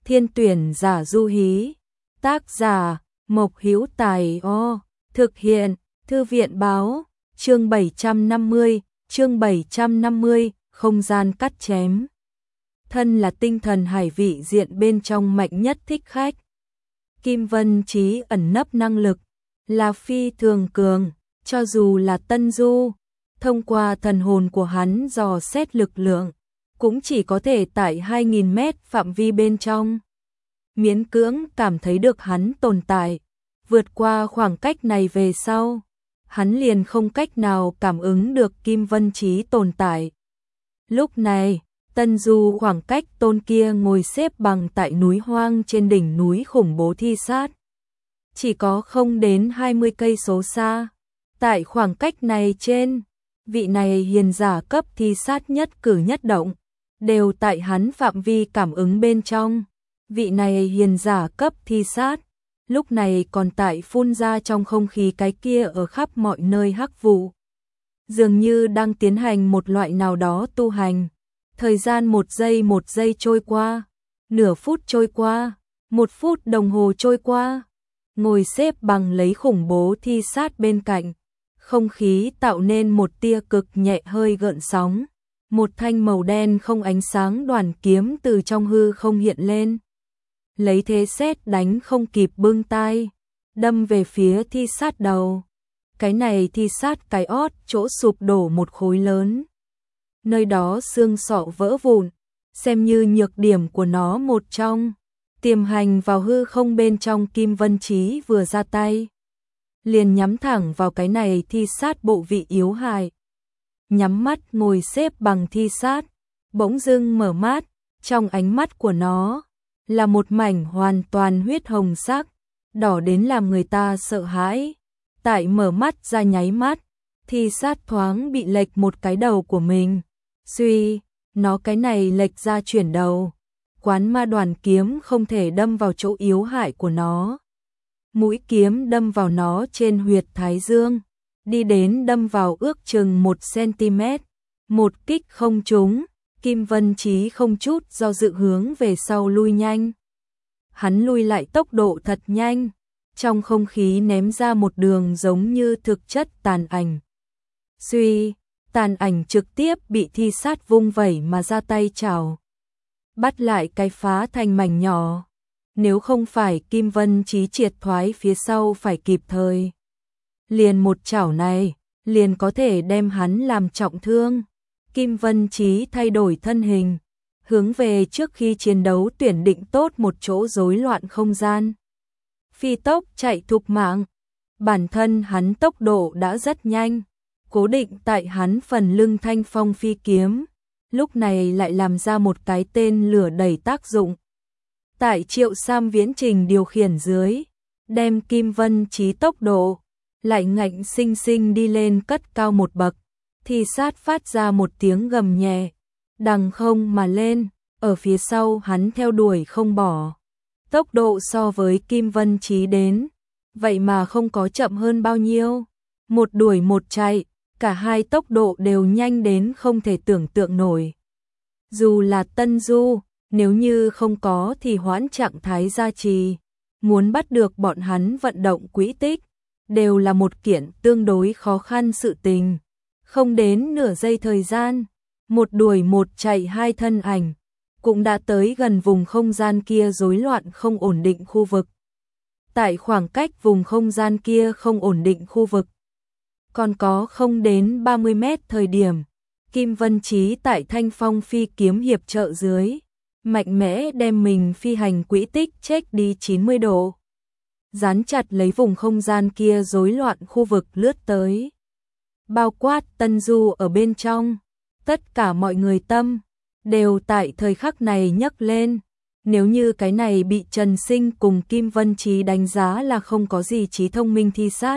Thiên tuyển giả Du Hí. Tác giả Mộc Hữu Tài. Thực hiện Thư viện báo. Chương 750, không gian cắt chém. Thân là tinh thần hải vị diện bên trong mạnh nhất thích khách. Kim Vân Chí ẩn nấp năng lực là phi thường cường, cho dù là Tân Du, thông qua thần hồn của hắn dò xét lực lượng, cũng chỉ có thể tại 2000 mét phạm vi bên trong. Miễn cưỡng cảm thấy được hắn tồn tại, vượt qua khoảng cách này về sau, hắn liền không cách nào cảm ứng được Kim Vân Chí tồn tại. Lúc này, Tân Du khoảng cách tôn kia ngồi xếp bằng tại núi hoang trên đỉnh núi khủng bố thi sát. Chỉ có không đến 20 cây số xa. Tại khoảng cách này trên, vị này hiền giả cấp thi sát nhất cử nhất động, đều tại hắn phạm vi cảm ứng bên trong. Vị này hiền giả cấp thi sát, lúc này còn tại phun ra trong không khí cái kia ở khắp mọi nơi hắc vụ. Dường như đang tiến hành một loại nào đó tu hành. Thời gian một giây trôi qua, nửa phút trôi qua, 1 phút đồng hồ trôi qua. Ngồi xếp bằng lấy khủng bố thi sát bên cạnh, không khí tạo nên một tia cực nhẹ hơi gợn sóng. Một thanh màu đen không ánh sáng đoàn kiếm từ trong hư không hiện lên. Lấy thế sét đánh không kịp bưng tay, đâm về phía thi sát đầu. Cái này thi sát cái ót chỗ sụp đổ một khối lớn. Nơi đó xương sọ vỡ vụn, xem như nhược điểm của nó một trong. Tiềm hành vào hư không bên trong, Kim Vân Chí vừa ra tay, liền nhắm thẳng vào cái này thi sát bộ vị yếu hại. Nhắm mắt ngồi xếp bằng thi sát, bỗng dưng mở mắt, trong ánh mắt của nó là một mảnh hoàn toàn huyết hồng sắc, đỏ đến làm người ta sợ hãi. Tại mở mắt ra nháy mắt, thi sát thoáng bị lệch một cái đầu của mình. Suy, nó cái này lệch ra chuyển đầu. Quán ma đoàn kiếm không thể đâm vào chỗ yếu hại của nó. Mũi kiếm đâm vào nó trên huyệt thái dương, đi đến đâm vào ước chừng 1 cm. Một kích không trúng, Kim Vân Chí không chút do dự hướng về sau lui nhanh. Hắn lui lại tốc độ thật nhanh, trong không khí ném ra một đường giống như thực chất tàn ảnh. Suy, tàn ảnh trực tiếp bị thi sát vung vẩy mà ra tay chảo, bắt lại cái phá thành mảnh nhỏ. Nếu không phải Kim Vân Chí triệt thoái phía sau phải kịp thời, liền một chảo này liền có thể đem hắn làm trọng thương. Kim Vân Chí thay đổi thân hình, hướng về trước khi chiến đấu tuyển định tốt một chỗ rối loạn không gian. Phi tốc chạy thục mạng, bản thân hắn tốc độ đã rất nhanh, cố định tại hắn phần lưng thanh phong phi kiếm, lúc này lại làm ra một cái tên lửa đẩy tác dụng. Tại Triệu Sam viễn trình điều khiển dưới, đem Kim Vân Chí tốc độ lại ngạnh sinh sinh đi lên cất cao một bậc. Thi sát phát ra một tiếng gầm nhẹ, đằng không mà lên, ở phía sau hắn theo đuổi không bỏ. Tốc độ so với Kim Vân Chí đến, vậy mà không có chậm hơn bao nhiêu. Một đuổi một chạy, cả hai tốc độ đều nhanh đến không thể tưởng tượng nổi. Dù là Tân Du, nếu như không có thì hoãn trạng thái gia trì, muốn bắt được bọn hắn vận động quỹ tích, đều là một kiện tương đối khó khăn sự tình. Không đến nửa giây thời gian, một đuổi một chạy hai thân ảnh, cũng đã tới gần vùng không gian kia rối loạn không ổn định khu vực. Tại khoảng cách vùng không gian kia không ổn định khu vực, còn có không đến 30 mét thời điểm, Kim Vân Chí tại thanh phong phi kiếm hiệp trợ dưới, mạnh mẽ đem mình phi hành quỹ tích check đi 90 độ. Dán chặt lấy vùng không gian kia rối loạn khu vực lướt tới. Bao quát Tân Du ở bên trong, tất cả mọi người tâm đều tại thời khắc này nhấc lên. Nếu như cái này bị Trần Sinh cùng Kim Vân Chí đánh giá là không có gì trí thông minh thi sát,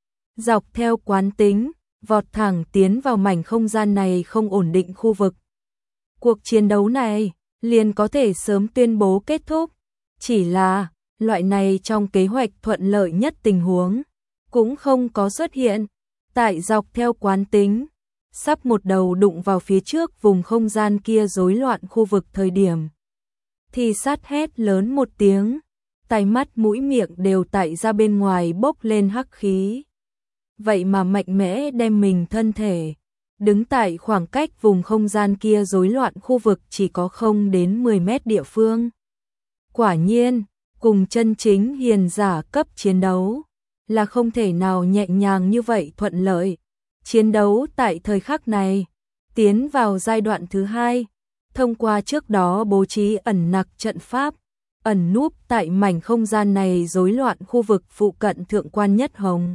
dọc theo quán tính, vọt thẳng tiến vào mảnh không gian này không ổn định khu vực. Cuộc chiến đấu này liền có thể sớm tuyên bố kết thúc, chỉ là loại này trong kế hoạch thuận lợi nhất tình huống cũng không có xuất hiện. Tại dọc theo quán tính, sắp một đầu đụng vào phía trước vùng không gian kia rối loạn khu vực thời điểm, Thi sát hét lớn một tiếng, tai mắt mũi miệng đều tại ra bên ngoài bốc lên hắc khí. Vậy mà mạnh mẽ đem mình thân thể, đứng tại khoảng cách vùng không gian kia rối loạn khu vực chỉ có không đến 10 mét địa phương. Quả nhiên, cùng chân chính hiền giả cấp chiến đấu, là không thể nào nhẹ nhàng như vậy thuận lợi. Chiến đấu tại thời khắc này, tiến vào giai đoạn thứ 2, thông qua trước đó bố trí ẩn nặc trận pháp, ẩn núp tại mảnh không gian này rối loạn khu vực phụ cận Thượng quan Nhất Hồng.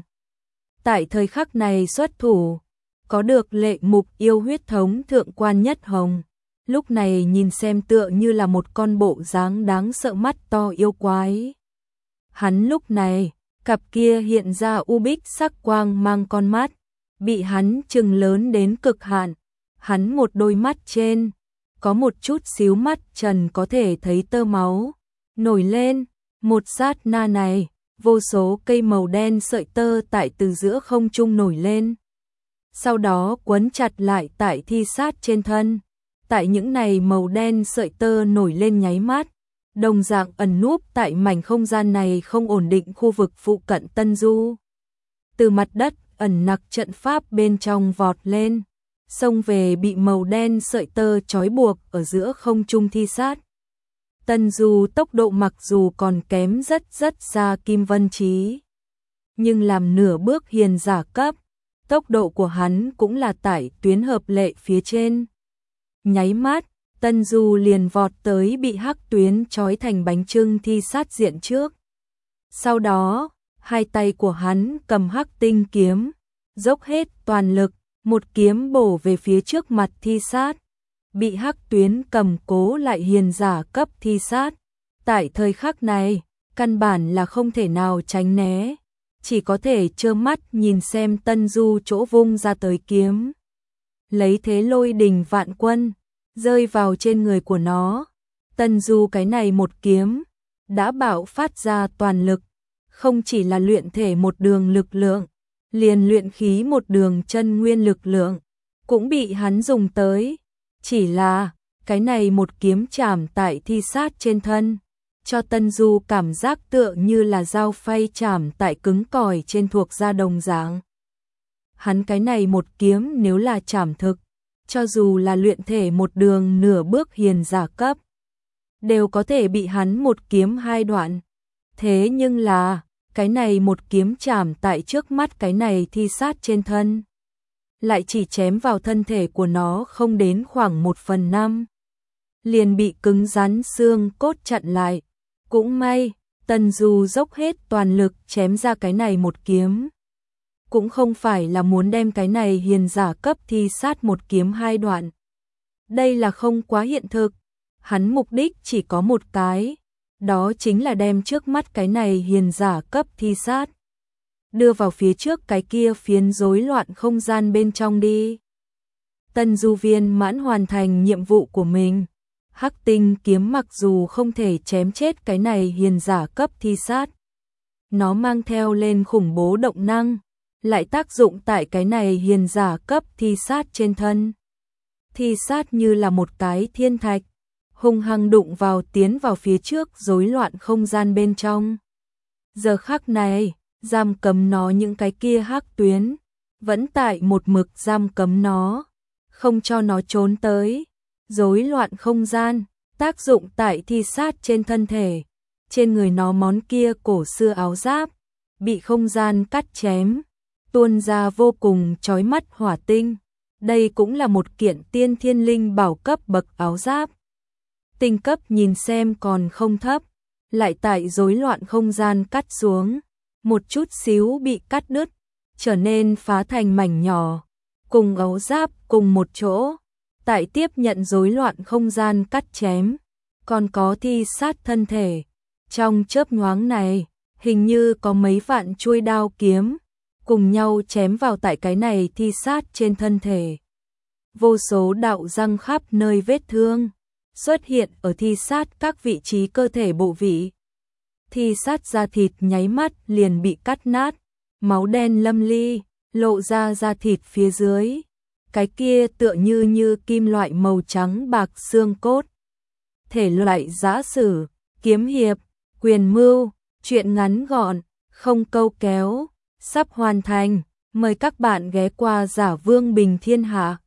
Tại thời khắc này xuất thủ, có được lệ mục yêu huyết thống Thượng quan Nhất Hồng, lúc này nhìn xem tựa như là một con bộ dáng đáng sợ mắt to yêu quái. Hắn lúc này, cặp kia hiện ra u bích sắc quang mang con mắt, bị hắn trừng lớn đến cực hạn. Hắn một đôi mắt trên, có một chút xíu mắt trần có thể thấy tơ máu nổi lên. Một sát na này, vô số cây màu đen sợi tơ tại từ giữa không trung nổi lên, sau đó quấn chặt lại tại thi sát trên thân. Tại những này màu đen sợi tơ nổi lên nháy mắt, đồng dạng ẩn núp tại mảnh không gian này không ổn định khu vực phụ cận Tân Du. Từ mặt đất ẩn nặc trận pháp bên trong vọt lên, xông về bị màu đen sợi tơ trói buộc ở giữa không trung thi sát. Tân Du tốc độ mặc dù còn kém rất xa Kim Vân Chí, nhưng làm nửa bước hiền giả cấp, tốc độ của hắn cũng là tại tuyến hợp lệ phía trên. Nháy mắt, Tân Du liền vọt tới bị hắc tuyến trói thành bánh chưng thi sát diện trước. Sau đó, hai tay của hắn cầm hắc tinh kiếm, dốc hết toàn lực, một kiếm bổ về phía trước mặt thi sát. Bị hắc tuyến cầm cố lại hiền giả cấp thi sát. Tại thời khắc này, căn bản là không thể nào tránh né, chỉ có thể trơ mắt nhìn xem Tân Du chỗ vung ra tới kiếm. Lấy thế lôi đình vạn quân, rơi vào trên người của nó. Tân Du cái này một kiếm, đã bạo phát ra toàn lực, không chỉ là luyện thể một đường lực lượng, liền luyện khí một đường chân nguyên lực lượng, cũng bị hắn dùng tới. Chỉ là, cái này một kiếm chạm tại thi sát trên thân, cho Tân Du cảm giác tựa như là dao phay chạm tại cứng cỏi trên thuộc da đồng dạng. Hắn cái này một kiếm nếu là chạm thực, cho dù là luyện thể một đường nửa bước hiền giả cấp, đều có thể bị hắn một kiếm hai đoạn. Thế nhưng là, cái này một kiếm chạm tại trước mắt cái này thi sát trên thân, lại chỉ chém vào thân thể của nó không đến khoảng 1/5, liền bị cứng rắn xương cốt chặn lại. Cũng may, Tân Du dốc hết toàn lực chém ra cái này một kiếm, cũng không phải là muốn đem cái này hiền giả cấp thi sát một kiếm hai đoạn. Đây là không quá hiện thực, hắn mục đích chỉ có một cái, đó chính là đem trước mắt cái này hiền giả cấp thi sát, đưa vào phía trước cái kia phiến rối loạn không gian bên trong đi. Tân Du viên mãn hoàn thành nhiệm vụ của mình. Hắc tinh kiếm mặc dù không thể chém chết cái này hiền giả cấp thi sát, nó mang theo lên khủng bố động năng, lại tác dụng tại cái này hiền giả cấp thi sát trên thân. Thi sát như là một cái thiên thạch, hung hăng đụng vào tiến vào phía trước rối loạn không gian bên trong. Giờ khắc này, giam cấm nó những cái kia hắc tuyến, vẫn tại một mực giam cấm nó, không cho nó trốn tới. Rối loạn không gian, tác dụng tại thi sát trên thân thể, trên người nó món kia cổ xưa áo giáp, bị không gian cắt chém, tuôn ra vô cùng chói mắt hỏa tinh. Đây cũng là một kiện tiên thiên linh bảo cấp bậc áo giáp. Tinh cấp nhìn xem còn không thấp, lại tại rối loạn không gian cắt xuống, một chút xíu bị cắt đứt, trở nên phá thành mảnh nhỏ, cùng áo giáp cùng một chỗ. Tại tiếp nhận rối loạn không gian cắt chém, còn có thi sát thân thể. Trong chớp nhoáng này, hình như có mấy vạn chuôi đao kiếm, cùng nhau chém vào tại cái này thi sát trên thân thể. Vô số đạo răng khắp nơi vết thương, xuất hiện ở thi sát các vị trí cơ thể bộ vị. Thi sát da thịt nháy mắt liền bị cắt nát, máu đen lâm ly, lộ ra da thịt phía dưới. Cái kia tựa như kim loại màu trắng bạc xương cốt. thể loại giã sử, kiếm hiệp, quyền mưu, truyện ngắn gọn, không câu kéo, sắp hoàn thành. Mời các bạn ghé qua Giả Vương Bình Thiên Hạ.